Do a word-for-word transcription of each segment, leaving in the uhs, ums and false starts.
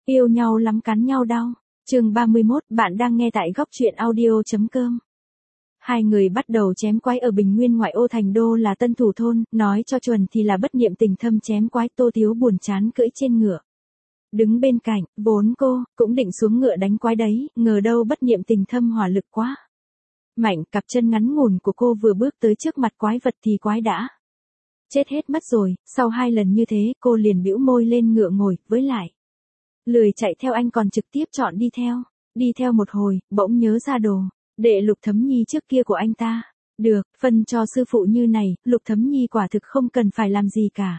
Yêu nhau lắm cắn nhau đau. Chương ba mươi mốt, bạn đang nghe tại góc truyện audio chấm com. Hai người bắt đầu chém quái ở Bình Nguyên ngoại ô thành đô là Tân Thủ thôn, nói cho chuẩn thì là Bất Niệm Tình Thâm chém quái. Tô Thiếu buồn chán cưỡi trên ngựa. Đứng bên cạnh, vốn cô cũng định xuống ngựa đánh quái đấy, ngờ đâu Bất Niệm Tình Thâm hỏa lực quá mạnh, cặp chân ngắn ngủn của cô vừa bước tới trước mặt quái vật thì quái đã chết hết mất rồi. Sau hai lần như thế, cô liền bĩu môi lên ngựa ngồi, với lại lười chạy theo anh còn trực tiếp chọn đi theo. Đi theo một hồi, bỗng nhớ ra đồ đệ Lục Thấm Nhi trước kia của anh ta. Được, phân cho sư phụ như này, Lục Thấm Nhi quả thực không cần phải làm gì cả.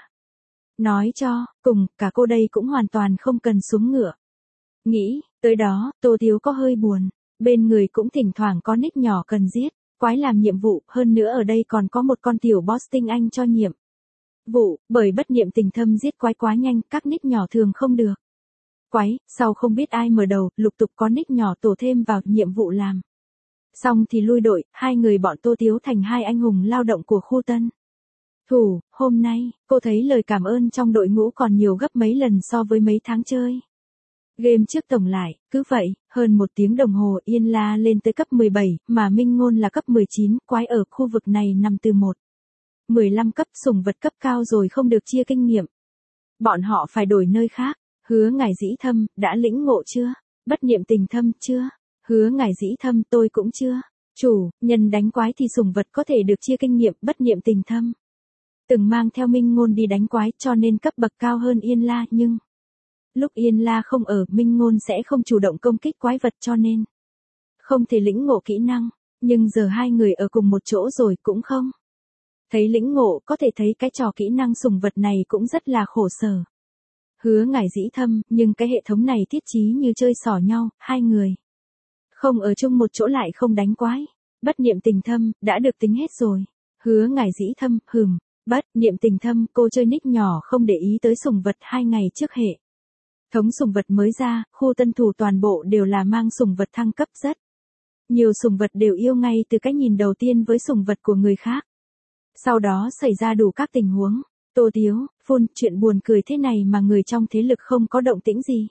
Nói cho, cùng, cả cô đây cũng hoàn toàn không cần xuống ngựa. Nghĩ, tới đó, Tô Thiếu có hơi buồn. Bên người cũng thỉnh thoảng có nick nhỏ cần giết. Quái làm nhiệm vụ, hơn nữa ở đây còn có một con tiểu boss tinh anh cho nhiệm vụ, bởi Bất Niệm Tình Thâm giết quái quá nhanh, các nick nhỏ thường không được. Quái, sau không biết ai mở đầu, lục tục có nick nhỏ tổ thêm vào nhiệm vụ làm. Xong thì lui đội, hai người bọn Tô Thiếu thành hai anh hùng lao động của khu Tân Thủ. Hôm nay, cô thấy lời cảm ơn trong đội ngũ còn nhiều gấp mấy lần so với mấy tháng chơi game trước. Tổng lại, cứ vậy, hơn một tiếng đồng hồ Yên La lên tới cấp mười bảy, mà Minh Ngôn là cấp mười chín, quái ở khu vực này nằm từ một mười lăm cấp, sủng vật cấp cao rồi không được chia kinh nghiệm. Bọn họ phải đổi nơi khác. Hứa Ngải Dĩ Thâm, đã lĩnh ngộ chưa? Bất Niệm Tình Thâm, chưa. Hứa Ngải Dĩ Thâm, tôi cũng chưa. Chủ, nhân đánh quái thì sủng vật có thể được chia kinh nghiệm. Bất Niệm Tình Thâm từng mang theo Minh Ngôn đi đánh quái cho nên cấp bậc cao hơn Yên La, nhưng lúc Yên La không ở, Minh Ngôn sẽ không chủ động công kích quái vật cho nên không thể lĩnh ngộ kỹ năng. Nhưng giờ hai người ở cùng một chỗ rồi cũng không thấy lĩnh ngộ, có thể thấy cái trò kỹ năng sủng vật này cũng rất là khổ sở. Hứa Ngải Dĩ Thâm, nhưng cái hệ thống này thiết trí như chơi xỏ nhau, hai người không ở chung một chỗ lại không đánh quái. Bất Niệm Tình Thâm, đã được tính hết rồi. Hứa Ngải Dĩ Thâm, hừm, Bất Niệm Tình Thâm, cô chơi nick nhỏ không để ý tới sủng vật. Hai ngày trước hệ thống sủng vật mới ra, khu Tân Thủ toàn bộ đều là mang sủng vật thăng cấp, rất nhiều sủng vật đều yêu ngay từ cái nhìn đầu tiên với sủng vật của người khác. Sau đó xảy ra đủ các tình huống. Tô Thiếu, phun, chuyện buồn cười thế này mà người trong thế lực không có động tĩnh gì.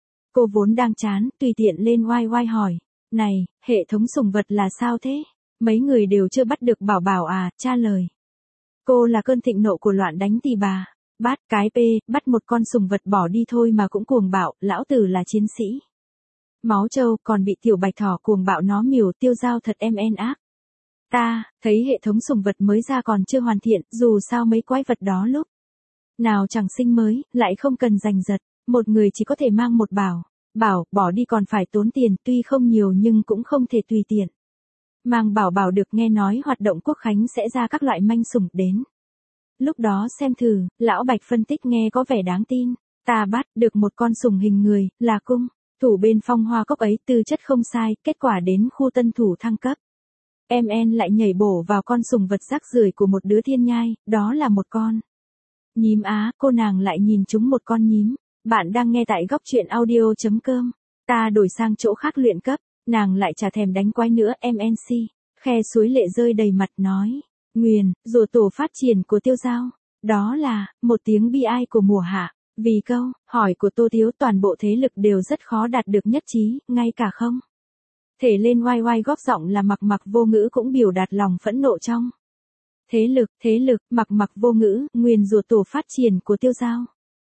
Cô vốn đang chán, tùy tiện lên oai oai hỏi. Này, hệ thống sủng vật là sao thế? Mấy người đều chưa bắt được Bảo Bảo à? Trả lời. Cô là cơn thịnh nộ của loạn đánh tỳ bà. Bát cái p, bắt một con sủng vật bỏ đi thôi mà cũng cuồng bạo, lão tử là chiến sĩ máu trâu, còn bị tiểu bạch thỏ cuồng bạo nó miểu tiêu dao thật em en ác. Ta, thấy hệ thống sủng vật mới ra còn chưa hoàn thiện, dù sao mấy quái vật đó lúc nào chẳng sinh mới, lại không cần giành giật, một người chỉ có thể mang một bảo, bảo, bỏ đi còn phải tốn tiền, tuy không nhiều nhưng cũng không thể tùy tiện mang bảo bảo được. Nghe nói hoạt động quốc khánh sẽ ra các loại manh sủng đến. Lúc đó xem thử, lão Bạch phân tích nghe có vẻ đáng tin. Ta bắt được một con sủng hình người, là cung thủ bên Phong Hoa Cốc ấy, tư chất không sai, kết quả đến khu Tân Thủ thăng cấp. Em en lại nhảy bổ vào con sủng vật rác rưởi của một đứa thiên nhai, đó là một con nhím á, cô nàng lại nhìn chúng một con nhím. Bạn đang nghe tại góc truyện audio chấm com. Ta đổi sang chỗ khác luyện cấp, nàng lại chả thèm đánh quái nữa. em en xê, khe suối lệ rơi đầy mặt nói. Nguyền, rùa tổ phát triển của Tiêu Giao. Đó là, một tiếng bi ai của mùa hạ. Vì câu hỏi của Tô Thiếu, toàn bộ thế lực đều rất khó đạt được nhất trí, ngay cả không thể lên oai oai góp giọng là Mặc Mặc Vô Ngữ cũng biểu đạt lòng phẫn nộ trong thế lực. Thế lực, Mặc Mặc Vô Ngữ, nguyền rùa tổ phát triển của Tiêu Giao.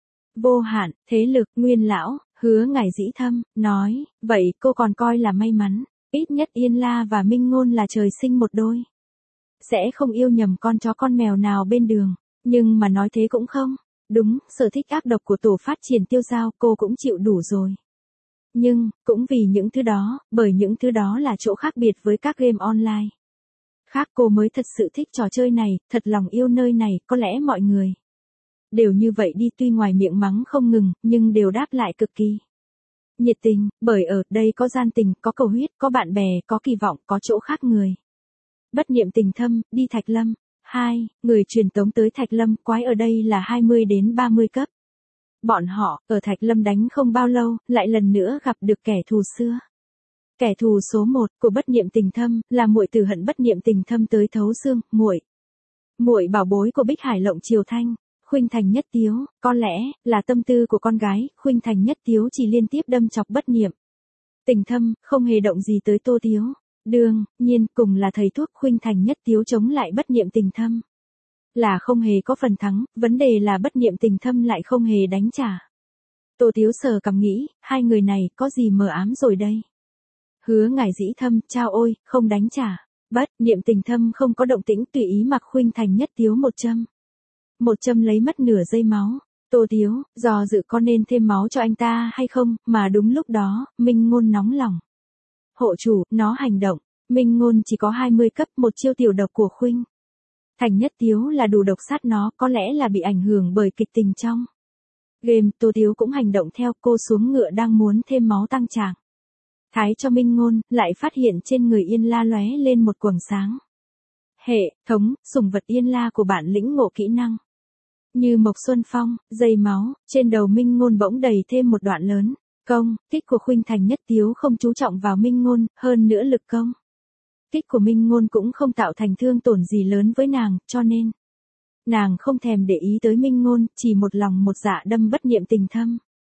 Vô hạn, thế lực, Nguyên lão. Hứa Ngải Dĩ Thâm nói, vậy cô còn coi là may mắn, ít nhất Yên La và Minh Ngôn là trời sinh một đôi, sẽ không yêu nhầm con chó con mèo nào bên đường. Nhưng mà nói thế cũng không đúng, sở thích ác độc của tổ phát triển Tiêu Giao cô cũng chịu đủ rồi. Nhưng, cũng vì những thứ đó, bởi những thứ đó là chỗ khác biệt với các game online khác, cô mới thật sự thích trò chơi này, thật lòng yêu nơi này. Có lẽ mọi người đều như vậy đi, tuy ngoài miệng mắng không ngừng, nhưng đều đáp lại cực kỳ nhiệt tình, bởi ở đây có gian tình, có cầu huyết, có bạn bè, có kỳ vọng, có chỗ khác người. Bất Niệm Tình Thâm, đi Thạch Lâm. Hai, người truyền tống tới Thạch Lâm, quái ở đây là hai mươi đến ba mươi cấp. Bọn họ, ở Thạch Lâm đánh không bao lâu, lại lần nữa gặp được kẻ thù xưa. Kẻ thù số một của Bất Niệm Tình Thâm, là muội tử hận Bất Niệm Tình Thâm tới thấu xương. Muội muội bảo bối của Bích Hải Lộng Triều Thanh. Khuynh Thành Nhất Tiếu, có lẽ là tâm tư của con gái, Khuynh Thành Nhất Tiếu chỉ liên tiếp đâm chọc bất niệm Tình Thâm, không hề động gì tới Tô Tiếu. Đương nhiên, cùng là thầy thuốc, Khuynh Thành Nhất Tiếu chống lại bất niệm Tình Thâm là không hề có phần thắng, vấn đề là bất niệm Tình Thâm lại không hề đánh trả. Tô Tiếu sờ cằm nghĩ, hai người này có gì mờ ám rồi đây. Hứa Ngải Dĩ Thâm, chao ôi, không đánh trả. Bất niệm Tình Thâm không có động tĩnh, tùy ý mặc Khuynh Thành Nhất Tiếu một châm. Một châm lấy mất nửa giây máu. Tô Tiếu, do dự có nên thêm máu cho anh ta hay không, mà đúng lúc đó, Minh Ngôn nóng lòng. Hộ chủ, nó hành động. Minh Ngôn chỉ có hai mươi cấp, một chiêu tiểu độc của Khuynh Thành Nhất Tiếu là đủ độc sát nó, có lẽ là bị ảnh hưởng bởi kịch tình trong game. Tô Tiếu cũng hành động theo, cô xuống ngựa đang muốn thêm máu tăng trạng thái cho Minh Ngôn, lại phát hiện trên người Yên La lóe lên một quầng sáng. Hệ thống, sủng vật Yên La của bạn lĩnh ngộ kỹ năng. Như Mộc Xuân Phong, dây máu, trên đầu Minh Ngôn bỗng đầy thêm một đoạn lớn. Công kích của Khuynh Thành Nhất Tiếu không chú trọng vào Minh Ngôn, hơn nữa lực công kích của Minh Ngôn cũng không tạo thành thương tổn gì lớn với nàng, cho nên nàng không thèm để ý tới Minh Ngôn, chỉ một lòng một dạ đâm bất niệm Tình Thâm.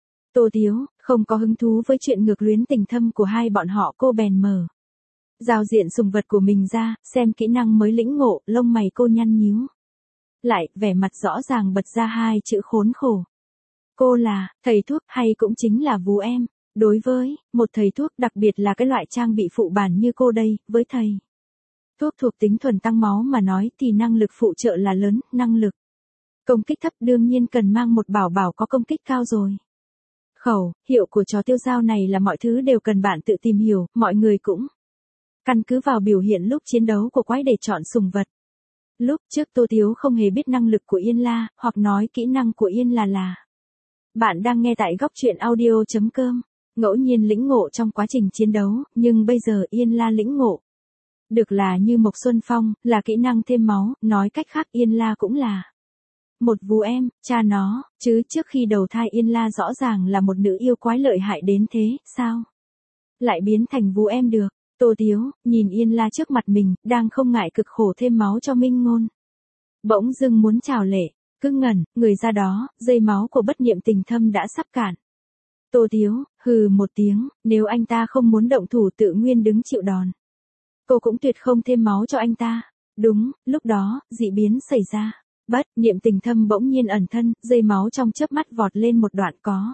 Tô Tiếu không có hứng thú với chuyện ngược luyến tình thâm của hai bọn họ, cô bèn mở giao diện sùng vật của mình ra, xem kỹ năng mới lĩnh ngộ, lông mày cô nhăn nhíu lại, vẻ mặt rõ ràng bật ra hai chữ khốn khổ. Cô là thầy thuốc hay cũng chính là vú em? Đối với một thầy thuốc, đặc biệt là cái loại trang bị phụ bản như cô đây, với thầy thuốc thuộc tính thuần tăng máu mà nói thì năng lực phụ trợ là lớn, năng lực công kích thấp đương nhiên cần mang một bảo bảo có công kích cao rồi. Khẩu hiệu của trò tiêu dao này là mọi thứ đều cần bạn tự tìm hiểu, mọi người cũng căn cứ vào biểu hiện lúc chiến đấu của quái để chọn sùng vật. Lúc trước Tô Tiếu không hề biết năng lực của Yên La, hoặc nói kỹ năng của Yên là là. Bạn đang nghe tại góc truyện audio.com, ngẫu nhiên lĩnh ngộ trong quá trình chiến đấu, nhưng bây giờ Yên La lĩnh ngộ được là như Mộc Xuân Phong, là kỹ năng thêm máu, nói cách khác Yên La cũng là một vú em, cha nó, chứ trước khi đầu thai Yên La rõ ràng là một nữ yêu quái lợi hại đến thế, sao lại biến thành vú em được. Tô Tiếu nhìn Yên La trước mặt mình, đang không ngại cực khổ thêm máu cho Minh Ngôn. Bỗng dưng muốn trào lệ, cứ ngẩn, người ra đó, dây máu của bất niệm Tình Thâm đã sắp cạn. Tô Tiếu hừ một tiếng, nếu anh ta không muốn động thủ tự nguyên đứng chịu đòn, cô cũng tuyệt không thêm máu cho anh ta. Đúng lúc đó, dị biến xảy ra. Bất niệm Tình Thâm bỗng nhiên ẩn thân, dây máu trong chớp mắt vọt lên một đoạn, có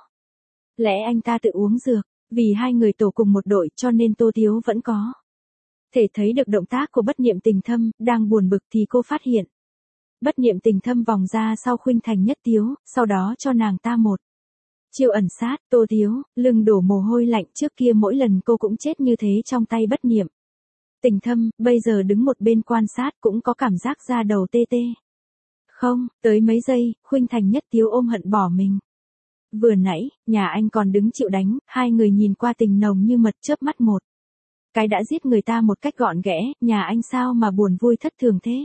lẽ anh ta tự uống dược. Vì hai người tổ cùng một đội cho nên Tô Tiếu vẫn có thể thấy được động tác của bất niệm Tình Thâm, đang buồn bực thì cô phát hiện bất niệm Tình Thâm vòng ra sau Khuynh Thành Nhất Tiếu, sau đó cho nàng ta một chiêu ẩn sát. Tô Tiếu lưng đổ mồ hôi lạnh, trước kia mỗi lần cô cũng chết như thế trong tay bất niệm Tình Thâm, bây giờ đứng một bên quan sát cũng có cảm giác da đầu tê tê. Không, tới mấy giây, Khuynh Thành Nhất Tiếu ôm hận bỏ mình. Vừa nãy, nhà anh còn đứng chịu đánh, hai người nhìn qua tình nồng như mật, chớp mắt một cái đã giết người ta một cách gọn ghẽ, nhà anh sao mà buồn vui thất thường thế.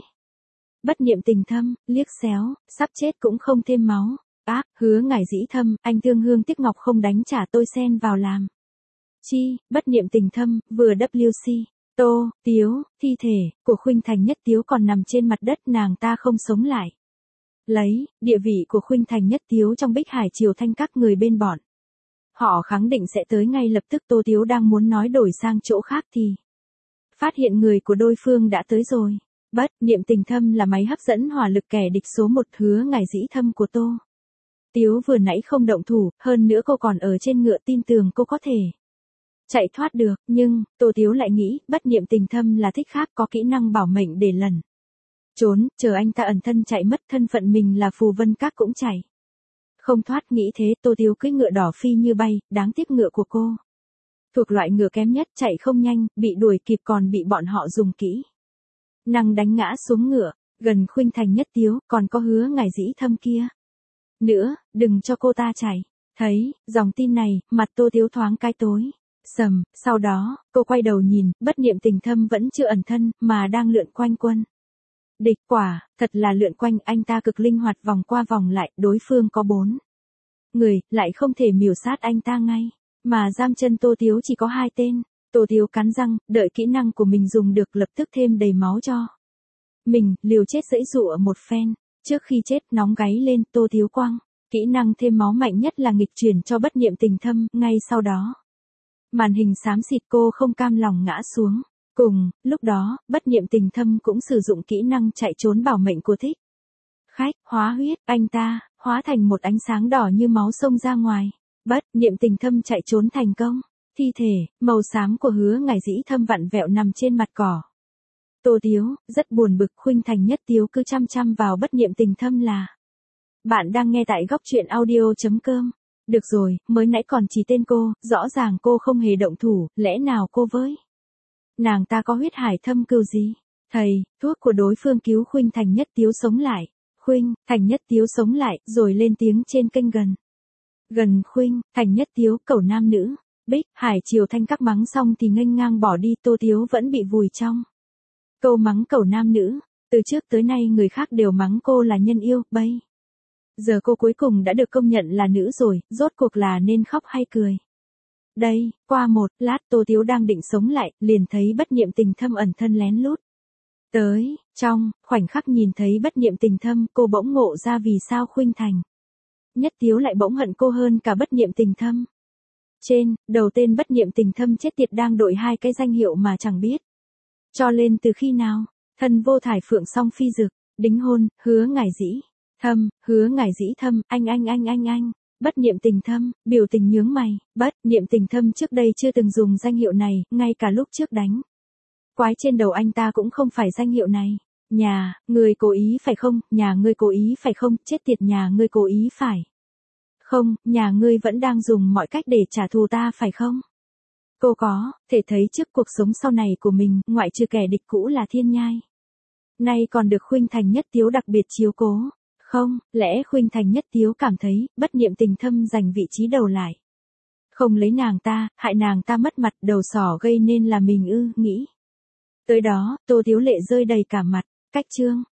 Bất niệm Tình Thâm liếc xéo, sắp chết cũng không thêm máu. Ác, Hứa Ngải Dĩ Thâm, anh thương hương tiếc ngọc không đánh trả tôi xen vào làm chi. Bất niệm Tình Thâm vừa W C. Tô Tiếu, thi thể của Khuynh Thành Nhất Tiếu còn nằm trên mặt đất, nàng ta không sống lại. Lấy địa vị của Khuynh Thành Nhất Tiếu trong Bích Hải Triều Thanh, các người bên bọn họ khẳng định sẽ tới ngay lập tức. Tô Tiếu đang muốn nói đổi sang chỗ khác thì phát hiện người của đối phương đã tới rồi. Bất niệm Tình Thâm là máy hấp dẫn hỏa lực kẻ địch số một. Hứa Ngải Dĩ Thâm của Tô Tiếu vừa nãy không động thủ, hơn nữa cô còn ở trên ngựa, tin tưởng cô có thể chạy thoát được, nhưng Tô Tiếu lại nghĩ bất niệm Tình Thâm là thích khác, có kỹ năng bảo mệnh để lần trốn, chờ anh ta ẩn thân chạy mất, thân phận mình là phù vân các cũng chạy không thoát. Nghĩ thế, Tô Tiếu cưỡi ngựa đỏ phi như bay, đáng tiếc ngựa của cô thuộc loại ngựa kém nhất, chạy không nhanh, bị đuổi kịp còn bị bọn họ dùng kỹ năng đánh ngã xuống ngựa. Gần Khuynh Thành Nhất Tiếu, còn có Hứa Ngải Dĩ Thâm kia nữa, đừng cho cô ta chạy. Thấy dòng tin này, mặt Tô Tiếu thoáng cái tối sầm, sau đó cô quay đầu nhìn, bất niệm Tình Thâm vẫn chưa ẩn thân, mà đang lượn quanh quân địch. Quả thật là lượn quanh, anh ta cực linh hoạt vòng qua vòng lại, đối phương có bốn người, lại không thể miểu sát anh ta ngay, mà giam chân Tô Tiếu chỉ có hai tên. Tô Tiếu cắn răng, đợi kỹ năng của mình dùng được, lập tức thêm đầy máu cho mình, liều chết giãy giụa một phen. Trước khi chết nóng gáy lên, Tô Thiếu Quang. Kỹ năng thêm máu mạnh nhất là nghịch chuyển cho bất niệm tình thâm, ngay sau đó. Màn hình xám xịt, cô không cam lòng ngã xuống. Cùng, lúc đó, bất niệm tình thâm cũng sử dụng kỹ năng chạy trốn bảo mệnh của thích khách, hóa huyết, anh ta, hóa thành một ánh sáng đỏ như máu xông ra ngoài. Bất niệm tình thâm chạy trốn thành công. Thi thể, màu xám của Hứa Ngải Dĩ Thâm vặn vẹo nằm trên mặt cỏ. Tô Tiếu, rất buồn bực, khuynh thành nhất tiếu cứ chăm chăm vào bất niệm tình thâm là. Bạn đang nghe tại góc truyện audio.com. Được rồi, mới nãy còn chỉ tên cô, rõ ràng cô không hề động thủ, lẽ nào cô với nàng ta có huyết hải thâm cừu gì? Thầy, thuốc của đối phương cứu khuynh thành nhất tiếu sống lại. Khuynh thành nhất tiếu sống lại, rồi lên tiếng trên kênh gần. Gần khuynh thành nhất tiếu, cẩu nam nữ. Bích, Hải Triều Thanh các mắng xong thì nghênh ngang bỏ đi, Tô Tiếu vẫn bị vùi trong câu mắng cẩu nam nữ. Từ trước tới nay người khác đều mắng cô là nhân yêu, bây giờ cô cuối cùng đã được công nhận là nữ rồi, rốt cuộc là nên khóc hay cười. Đây, qua một lát Tô Tiếu đang định sống lại, liền thấy bất niệm tình thâm ẩn thân lén lút tới, trong khoảnh khắc nhìn thấy bất niệm tình thâm, cô bỗng ngộ ra vì sao khuynh thành nhất tiếu lại bỗng hận cô hơn cả bất niệm tình thâm. Trên đầu tên bất niệm tình thâm chết tiệt đang đội hai cái danh hiệu mà chẳng biết cho lên từ khi nào. Thân vô thải phượng song phi dực, đính hôn, Hứa Ngải Dĩ Thâm, Hứa Ngải Dĩ Thâm, anh anh anh anh anh. Bất niệm tình thâm, biểu tình nhướng mày. Bất niệm tình thâm trước đây chưa từng dùng danh hiệu này, ngay cả lúc trước đánh quái trên đầu anh ta cũng không phải danh hiệu này. Nhà, ngươi cố ý phải không, nhà ngươi cố ý phải không, chết tiệt, nhà ngươi cố ý phải không, nhà ngươi vẫn đang dùng mọi cách để trả thù ta phải không? Cô có thể thấy trước cuộc sống sau này của mình, ngoại trừ kẻ địch cũ là Thiên Nhai, nay còn được khuynh thành nhất tiếu đặc biệt chiếu cố. Không, lẽ khuynh thành nhất tiếu cảm thấy bất niệm tình thâm giành vị trí đầu lại, không lấy nàng ta, hại nàng ta mất mặt, đầu sỏ gây nên là mình ư? Nghĩ tới đó, Tô Tiếu lệ rơi đầy cả mặt. Cách chương